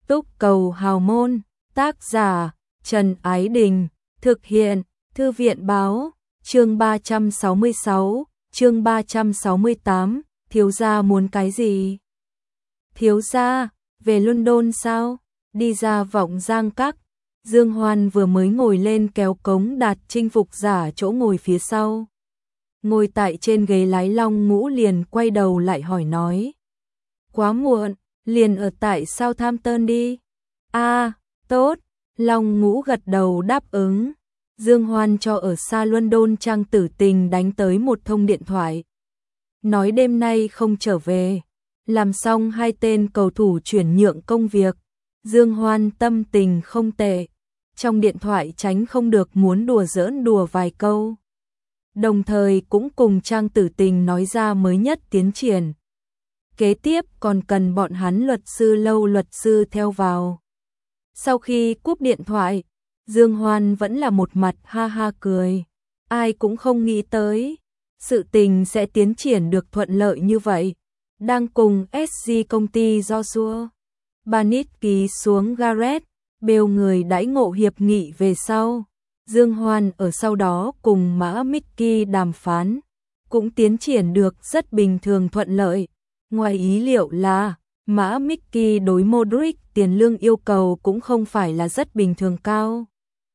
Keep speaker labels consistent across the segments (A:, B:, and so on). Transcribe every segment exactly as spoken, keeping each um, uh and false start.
A: Túc Cầu Hào Môn, tác giả Trần Ái Đình, thực hiện Thư viện Báo, chương ba trăm sáu mươi sáu, chương ba trăm sáu mươi tám, thiếu gia muốn cái gì? Thiếu gia, về London sao? Đi ra Vọng Giang Các, Dương Hoan vừa mới ngồi lên kéo cống Đạt chinh phục giả chỗ ngồi phía sau. Ngồi tại trên ghế lái Long Ngũ liền quay đầu lại hỏi nói. Quá muộn, liền ở tại Southampton đi. À, tốt, Long Ngũ gật đầu đáp ứng. Dương Hoan cho ở xa London Trang Tử Tình đánh tới một thông điện thoại. Nói đêm nay không trở về. Làm xong hai tên cầu thủ chuyển nhượng công việc. Dương Hoan tâm tình không tệ. Trong điện thoại tránh không được muốn đùa giỡn đùa vài câu. Đồng thời cũng cùng Trang Tử Tình nói ra mới nhất tiến triển. Kế tiếp còn cần bọn hắn luật sư lâu luật sư theo vào. Sau khi cúp điện thoại, Dương Hoan vẫn là một mặt ha ha cười. Ai cũng không nghĩ tới, sự tình sẽ tiến triển được thuận lợi như vậy. Đang cùng ét giê công ty Joshua Barnett ký xuống Gareth Bale người đãi ngộ hiệp nghị về sau. Dương Hoan ở sau đó cùng Mã Mickey đàm phán, cũng tiến triển được rất bình thường thuận lợi. Ngoài ý liệu là, Mã Mickey đối Modric tiền lương yêu cầu cũng không phải là rất bình thường cao.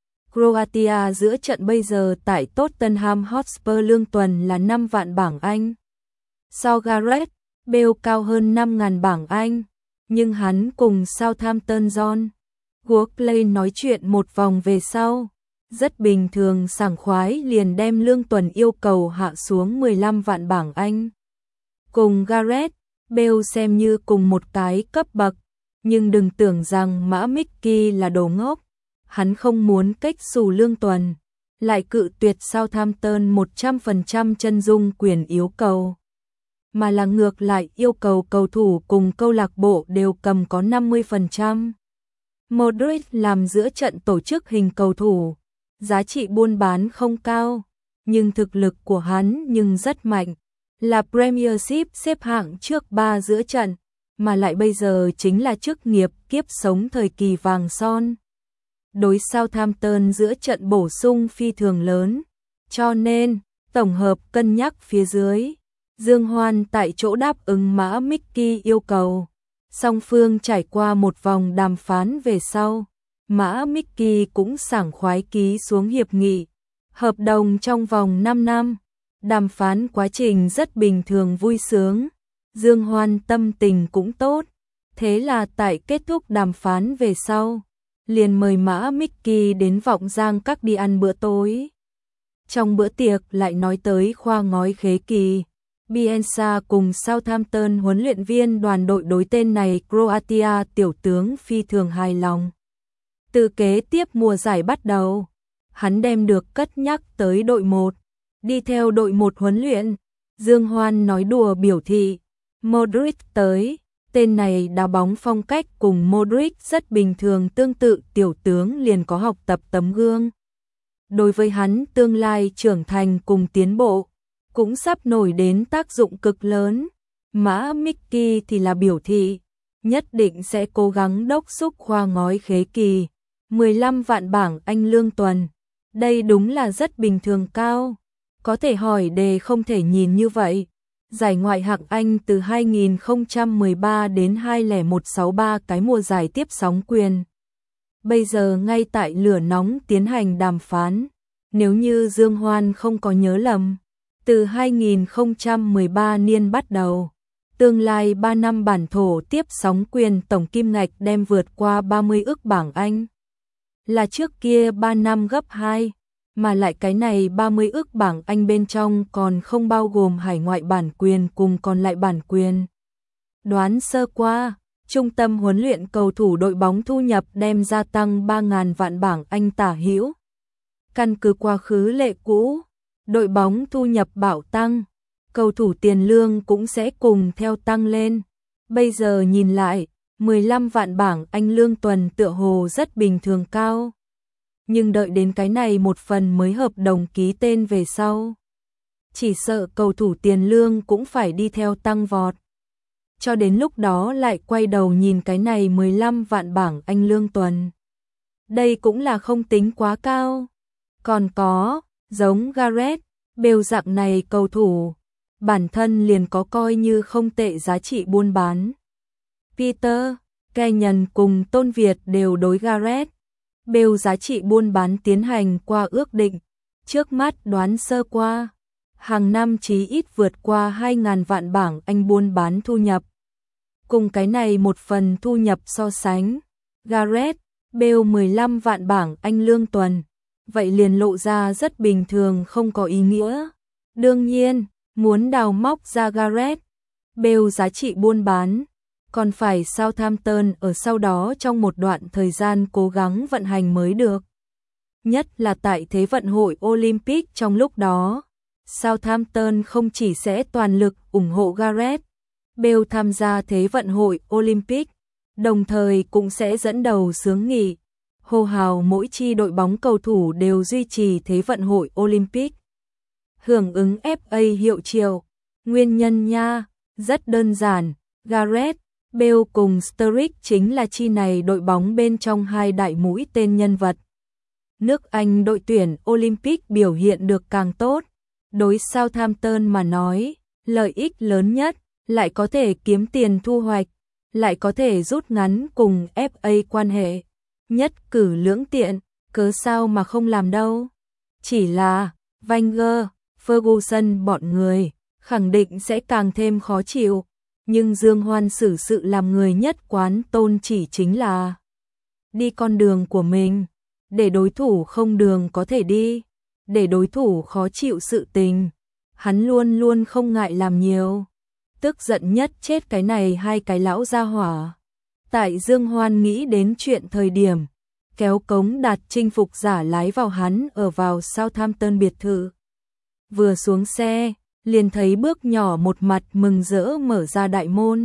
A: Croatia giữa trận bây giờ tại Tottenham Hotspur lương tuần là năm vạn bảng Anh. So Gareth Bale cao hơn năm nghìn bảng Anh, nhưng hắn cùng Southampton John Workley nói chuyện một vòng về sau. Rất bình thường sảng khoái liền đem lương tuần yêu cầu hạ xuống mười lăm vạn bảng Anh. Cùng Gareth Bale xem như cùng một cái cấp bậc, nhưng đừng tưởng rằng Mã Mickey là đồ ngốc. Hắn không muốn cách xù lương tuần, lại cự tuyệt Southampton một trăm phần trăm chân dung quyền yêu cầu. Mà là ngược lại yêu cầu cầu thủ cùng câu lạc bộ đều cầm có năm mươi phần trăm. Modric làm giữa trận tổ chức hình cầu thủ. Giá trị buôn bán không cao, nhưng thực lực của hắn nhưng rất mạnh, là Premiership xếp hạng trước ba giữa trận, mà lại bây giờ chính là chức nghiệp kiếp sống thời kỳ vàng son. Đối Southampton giữa trận bổ sung phi thường lớn, cho nên, tổng hợp cân nhắc phía dưới, Dương Hoan tại chỗ đáp ứng Mã Mickey yêu cầu. Song phương trải qua một vòng đàm phán về sau. Mã Mickey cũng sảng khoái ký xuống hiệp nghị, hợp đồng trong vòng năm năm, đàm phán quá trình rất bình thường vui sướng, Dương Hoan tâm tình cũng tốt, thế là tại kết thúc đàm phán về sau, liền mời Mã Mickey đến Vọng Giang Các đi ăn bữa tối. Trong bữa tiệc lại nói tới khoa ngói khế kỳ, Bielsa cùng Southampton huấn luyện viên đoàn đội đối tên này Croatia tiểu tướng phi thường hài lòng. Từ kế tiếp mùa giải bắt đầu, hắn đem được cất nhắc tới đội một, đi theo đội một huấn luyện. Dương Hoan nói đùa biểu thị, Modric tới, tên này đá bóng phong cách cùng Modric rất bình thường tương tự, tiểu tướng liền có học tập tấm gương. Đối với hắn tương lai trưởng thành cùng tiến bộ, cũng sắp nổi đến tác dụng cực lớn. Mã Mickey thì là biểu thị, nhất định sẽ cố gắng đốc thúc khoa ngói khế kỳ. mười lăm vạn bảng Anh lương tuần, đây đúng là rất bình thường cao. Có thể hỏi đề không thể nhìn như vậy. Giải ngoại hạng Anh từ hai nghìn không trăm mười ba đến hai nghìn không trăm sáu mươi ba cái mùa giải tiếp sóng quyền. Bây giờ ngay tại lửa nóng tiến hành đàm phán. Nếu như Dương Hoan không có nhớ lầm, từ hai nghìn không trăm mười ba niên bắt đầu, tương lai ba năm bản thổ tiếp sóng quyền tổng kim ngạch đem vượt qua ba mươi ức bảng Anh. Là trước kia ba năm gấp hai, mà lại cái này ba mươi ức bảng Anh bên trong còn không bao gồm hải ngoại bản quyền cùng còn lại bản quyền. Đoán sơ qua, trung tâm huấn luyện cầu thủ đội bóng thu nhập đem gia tăng ba nghìn vạn bảng Anh tả hữu. Căn cứ quá khứ lệ cũ, đội bóng thu nhập bảo tăng, cầu thủ tiền lương cũng sẽ cùng theo tăng lên. Bây giờ nhìn lại, mười lăm vạn bảng Anh lương tuần tựa hồ rất bình thường cao. Nhưng đợi đến cái này một phần mới hợp đồng ký tên về sau, chỉ sợ cầu thủ tiền lương cũng phải đi theo tăng vọt. cho đến lúc đó lại quay đầu nhìn cái này mười lăm vạn bảng Anh lương tuần. Đây cũng là không tính quá cao. Còn có, giống Gareth Bale dạng này cầu thủ, bản thân liền có coi như không tệ giá trị buôn bán. Peter Kenyon cùng Tôn Việt đều đối Gareth Bale giá trị buôn bán tiến hành qua ước định, trước mắt đoán sơ qua, hàng năm chí ít vượt qua hai nghìn vạn bảng Anh buôn bán thu nhập. Cùng cái này một phần thu nhập so sánh, Gareth Bale mười lăm vạn bảng Anh lương tuần, vậy liền lộ ra rất bình thường không có ý nghĩa. Đương nhiên, muốn đào móc ra Gareth Bale giá trị buôn bán, còn phải Southampton ở sau đó trong một đoạn thời gian cố gắng vận hành mới được. Nhất là tại Thế vận hội Olympic trong lúc đó, Southampton không chỉ sẽ toàn lực ủng hộ Gareth Bale tham gia Thế vận hội Olympic, đồng thời cũng sẽ dẫn đầu xướng nghị, hô hào mỗi chi đội bóng cầu thủ đều duy trì Thế vận hội Olympic. Hưởng ứng ép a hiệu triệu, nguyên nhân nha, rất đơn giản, Gareth Bale cùng Sturridge chính là chi này đội bóng bên trong hai đại mũi tên nhân vật. Nước Anh đội tuyển Olympic biểu hiện được càng tốt, đối Southampton mà nói, lợi ích lớn nhất, lại có thể kiếm tiền thu hoạch, lại có thể rút ngắn cùng ép a quan hệ, nhất cử lưỡng tiện, cớ sao mà không làm đâu. Chỉ là, Wenger, Ferguson bọn người, khẳng định sẽ càng thêm khó chịu, nhưng Dương Hoan xử sự làm người nhất quán tôn chỉ chính là đi con đường của mình, để đối thủ không đường có thể đi, để đối thủ khó chịu sự tình, hắn luôn luôn không ngại làm nhiều. Tức giận nhất chết cái này hai cái lão gia hỏa. Tại Dương Hoan nghĩ đến chuyện thời điểm, kéo cống đạt chinh phục giả lái vào hắn ở vào Southampton biệt thự. Vừa xuống xe, liền thấy bước nhỏ một mặt mừng rỡ mở ra đại môn.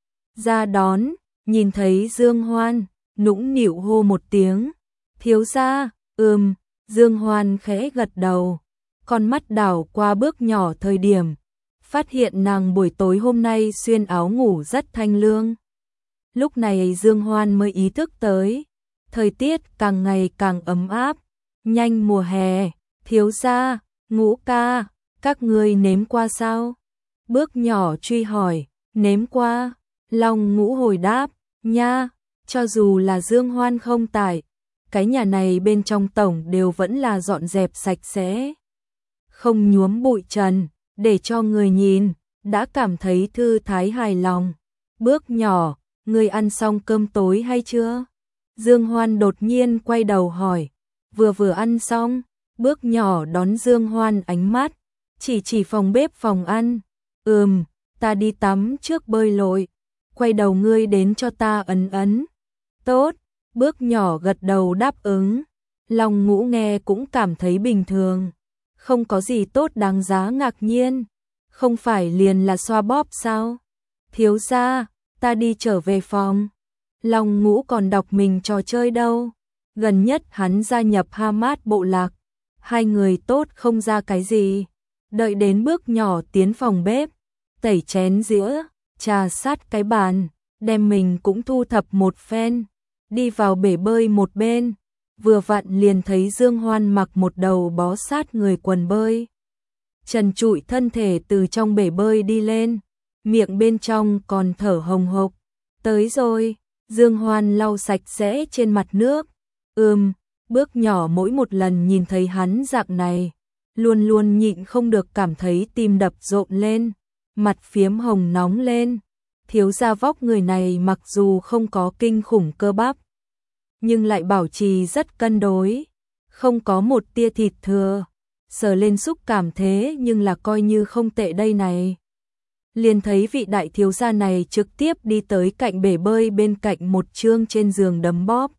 A: Ra đón, nhìn thấy Dương Hoan, nũng nịu hô một tiếng. Thiếu gia, ừm, Dương Hoan khẽ gật đầu, con mắt đảo qua bước nhỏ thời điểm, phát hiện nàng buổi tối hôm nay xuyên áo ngủ rất thanh lương. Lúc này Dương Hoan mới ý thức tới, thời tiết càng ngày càng ấm áp, nhanh mùa hè, thiếu gia, Ngũ ca, các ngươi nếm qua sao? Bước nhỏ truy hỏi, nếm qua, Long Ngũ hồi đáp, nha, cho dù là Dương Hoan không tại, cái nhà này bên trong tổng đều vẫn là dọn dẹp sạch sẽ, không nhuốm bụi trần, để cho người nhìn, đã cảm thấy thư thái hài lòng. Bước nhỏ, ngươi ăn xong cơm tối hay chưa? Dương Hoan đột nhiên quay đầu hỏi, vừa vừa ăn xong. Bước nhỏ đón Dương Hoan ánh mắt, chỉ chỉ phòng bếp phòng ăn. Ừm, ta đi tắm trước bơi lội, quay đầu ngươi đến cho ta ấn ấn. Tốt, bước nhỏ gật đầu đáp ứng. Long Ngũ nghe cũng cảm thấy bình thường, không có gì tốt đáng giá ngạc nhiên, không phải liền là xoa bóp sao? Thiếu gia, ta đi trở về phòng. Long Ngũ còn đọc mình trò chơi đâu, gần nhất hắn gia nhập Hamas bộ lạc. Hai người tốt không ra cái gì, đợi đến bước nhỏ tiến phòng bếp, tẩy chén dĩa, trà sát cái bàn, đem mình cũng thu thập một phen, đi vào bể bơi một bên, vừa vặn liền thấy Dương Hoan mặc một đầu bó sát người quần bơi. Trần trụi thân thể từ trong bể bơi đi lên, miệng bên trong còn thở hồng hộc. Tới rồi, Dương Hoan lau sạch sẽ trên mặt nước. Ừm, bước nhỏ mỗi một lần nhìn thấy hắn dạng này, luôn luôn nhịn không được cảm thấy tim đập rộn lên, mặt phiếm hồng nóng lên. Thiếu gia vóc người này mặc dù không có kinh khủng cơ bắp, nhưng lại bảo trì rất cân đối, không có một tia thịt thừa, sờ lên xúc cảm thế nhưng là coi như không tệ đây này. Liền thấy vị đại thiếu gia này trực tiếp đi tới cạnh bể bơi bên cạnh một chương trên giường đấm bóp.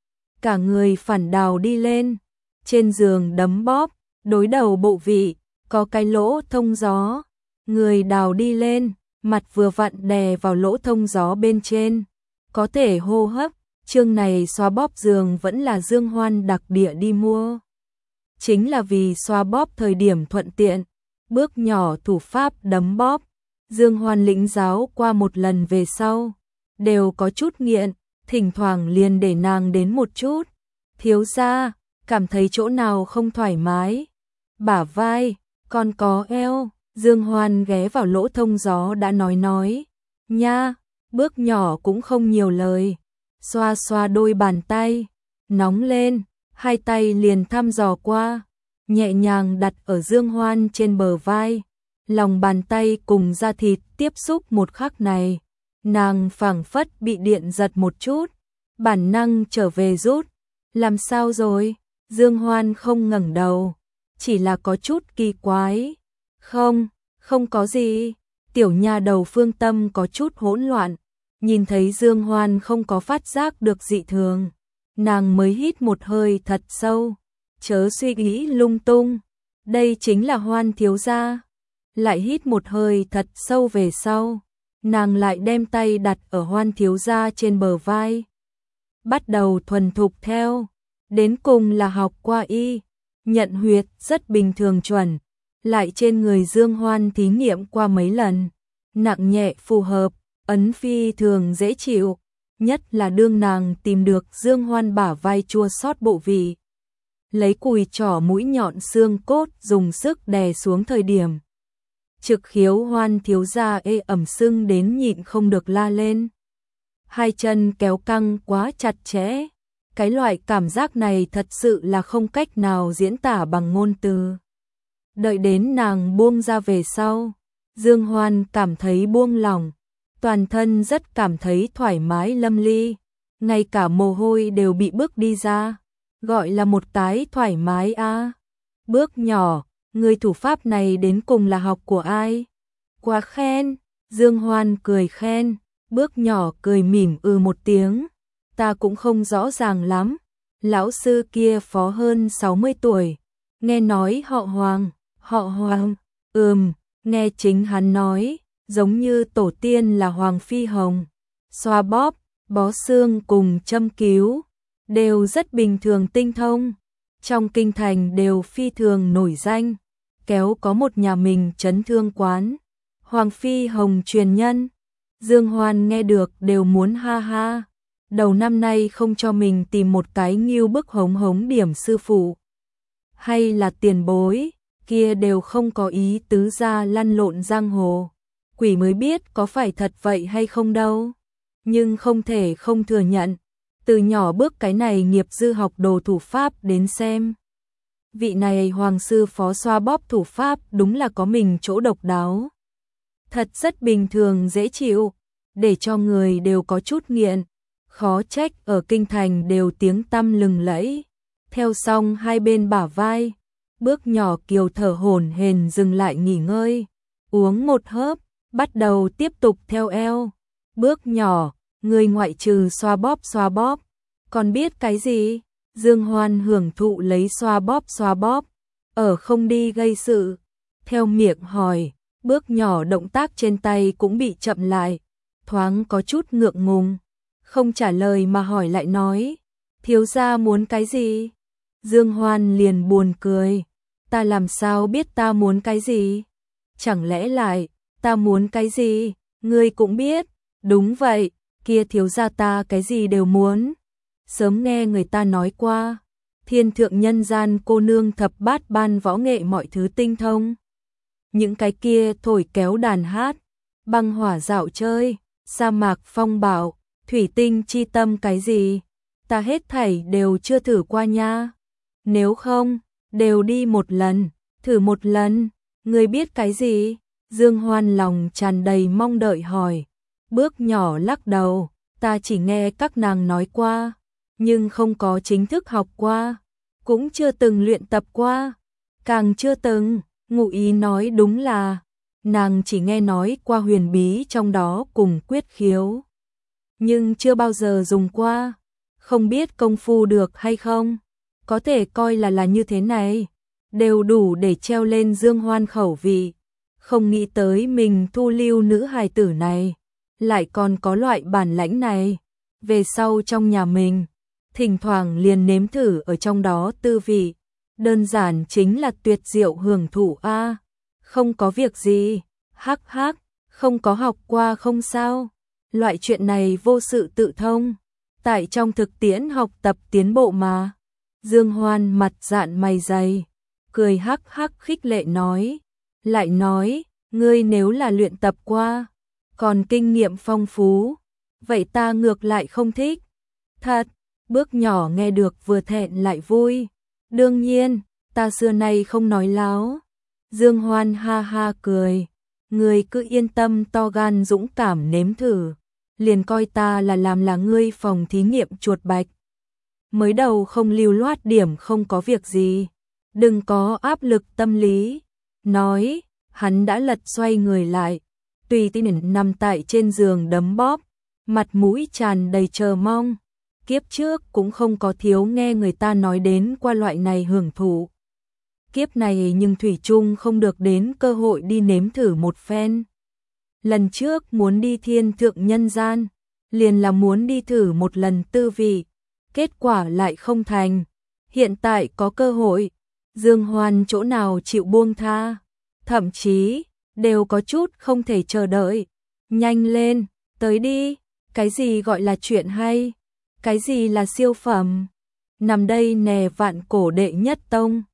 A: Cả người phản đào đi lên, trên giường đấm bóp, đối đầu bộ vị, có cái lỗ thông gió, người đào đi lên, mặt vừa vặn đè vào lỗ thông gió bên trên, có thể hô hấp. Chương này xoa bóp giường vẫn là Dương Hoan đặc địa đi mua, chính là vì xoa bóp thời điểm thuận tiện. Bước nhỏ thủ pháp đấm bóp, Dương Hoan lĩnh giáo qua một lần về sau, đều có chút nghiện, thỉnh thoảng liền để nàng đến một chút. Thiếu gia, cảm thấy chỗ nào không thoải mái? Bả vai, còn có eo. Dương Hoan ghé vào lỗ thông gió đã nói nói. Nha, bước nhỏ cũng không nhiều lời. Xoa xoa đôi bàn tay, nóng lên, hai tay liền thăm dò qua, nhẹ nhàng đặt ở Dương Hoan trên bờ vai. Lòng bàn tay cùng da thịt tiếp xúc một khắc này, nàng phảng phất bị điện giật một chút, bản năng trở về rút. Làm sao rồi? Dương Hoan không ngẩng đầu, chỉ là có chút kỳ quái. Không, không có gì. Tiểu nha đầu Phương Tâm có chút hỗn loạn, nhìn thấy Dương Hoan không có phát giác được dị thường, nàng mới hít một hơi thật sâu, chớ suy nghĩ lung tung, đây chính là Hoan thiếu gia. Lại hít một hơi thật sâu về sau, nàng lại đem tay đặt ở Hoan thiếu gia trên bờ vai, bắt đầu thuần thục theo, đến cùng là học qua y, nhận huyệt rất bình thường chuẩn, lại trên người Dương Hoan thí nghiệm qua mấy lần, nặng nhẹ phù hợp, ấn phi thường dễ chịu, nhất là đương nàng tìm được Dương Hoan bả vai chua xót bộ vị, lấy cùi trỏ mũi nhọn xương cốt dùng sức đè xuống thời điểm, trực khiếu Hoan thiếu gia ê ẩm sưng đến nhịn không được la lên. Hai chân kéo căng quá chặt chẽ, cái loại cảm giác này thật sự là không cách nào diễn tả bằng ngôn từ. Đợi đến nàng buông ra về sau, Dương Hoan cảm thấy buông lỏng, toàn thân rất cảm thấy thoải mái lâm ly, ngay cả mồ hôi đều bị bước đi ra, gọi là một cái thoải mái a. À. Bước nhỏ, người thủ pháp này đến cùng là học của ai? Quá khen, Dương Hoan cười khen, bước nhỏ cười mỉm ư một tiếng, ta cũng không rõ ràng lắm, lão sư kia phó hơn sáu mươi tuổi, nghe nói họ Hoàng, họ Hoàng, ừm, nghe chính hắn nói, giống như tổ tiên là Hoàng Phi Hồng, xoa bóp, bó xương cùng châm cứu, đều rất bình thường tinh thông, trong kinh thành đều phi thường nổi danh, kéo có một nhà mình chấn thương quán, Hoàng Phi Hồng truyền nhân. Dương Hoan nghe được đều muốn ha ha, đầu năm nay không cho mình tìm một cái nghiêu bức hống hống điểm sư phụ, hay là tiền bối, kia đều không có ý tứ ra lăn lộn giang hồ, quỷ mới biết có phải thật vậy hay không đâu, nhưng không thể không thừa nhận, từ nhỏ bước cái này nghiệp dư học đồ thủ pháp đến xem. Vị này Hoàng sư phó xoa bóp thủ pháp đúng là có mình chỗ độc đáo. Thật rất bình thường dễ chịu, để cho người đều có chút nghiện, khó trách ở kinh thành đều tiếng tăm lừng lẫy. Theo xong hai bên bả vai, bước nhỏ kiều thở hổn hển dừng lại nghỉ ngơi, uống một hớp, bắt đầu tiếp tục theo eo. Bước nhỏ, người ngoại trừ xoa bóp xoa bóp, còn biết cái gì? Dương Hoan hưởng thụ lấy xoa bóp xoa bóp, ở không đi gây sự, theo miệng hỏi. Bước nhỏ động tác trên tay cũng bị chậm lại, thoáng có chút ngượng ngùng, không trả lời mà hỏi lại nói, thiếu gia muốn cái gì? Dương Hoan liền buồn cười, ta làm sao biết ta muốn cái gì? Chẳng lẽ lại, ta muốn cái gì, ngươi cũng biết, đúng vậy, kia thiếu gia ta cái gì đều muốn. Sớm nghe người ta nói qua, thiên thượng nhân gian cô nương thập bát ban võ nghệ mọi thứ tinh thông. Những cái kia thổi kéo đàn hát, băng hỏa dạo chơi, sa mạc phong bạo, thủy tinh chi tâm cái gì, ta hết thảy đều chưa thử qua nha. Nếu không, đều đi một lần, thử một lần, ngươi biết cái gì? Dương Hoan lòng tràn đầy mong đợi hỏi. Bước nhỏ lắc đầu, ta chỉ nghe các nàng nói qua, nhưng không có chính thức học qua, cũng chưa từng luyện tập qua, càng chưa từng. Ngụ ý nói đúng là, nàng chỉ nghe nói qua huyền bí trong đó cùng quyết khiếu, nhưng chưa bao giờ dùng qua, không biết công phu được hay không, có thể coi là là như thế này, đều đủ để treo lên Dương Hoan khẩu vị, không nghĩ tới mình thu lưu nữ hài tử này, lại còn có loại bản lãnh này, về sau trong nhà mình, thỉnh thoảng liền nếm thử ở trong đó tư vị. Đơn giản chính là tuyệt diệu hưởng thụ a. À, không có việc gì, hắc hắc, Không có học qua không sao, loại chuyện này vô sự tự thông, tại trong thực tiễn học tập tiến bộ mà. Dương Hoan mặt dạn mày dày, cười hắc hắc khích lệ nói, lại nói, ngươi nếu là luyện tập qua, còn kinh nghiệm phong phú, vậy ta ngược lại không thích. Thật, Bước Nhỏ nghe được vừa thẹn lại vui. Đương nhiên, ta xưa nay không nói láo. Dương Hoan ha ha cười, ngươi cứ yên tâm to gan dũng cảm nếm thử, liền coi ta là làm là ngươi phòng thí nghiệm chuột bạch. Mới đầu không lưu loát điểm không có việc gì, đừng có áp lực tâm lý. Nói, hắn đã lật xoay người lại, tùy tiện nằm tại trên giường đấm bóp, mặt mũi tràn đầy chờ mong. Kiếp trước cũng không có thiếu nghe người ta nói đến qua loại này hưởng thụ. Kiếp này nhưng thủy chung không được đến cơ hội đi nếm thử một phen. Lần trước muốn đi thiên thượng nhân gian, liền là muốn đi thử một lần tư vị, kết quả lại không thành. Hiện tại có cơ hội, Dương Hoan chỗ nào chịu buông tha, thậm chí đều có chút không thể chờ đợi. Nhanh lên, tới đi, cái gì gọi là chuyện hay, cái gì là siêu phẩm. Nằm đây nè vạn cổ đệ nhất tông.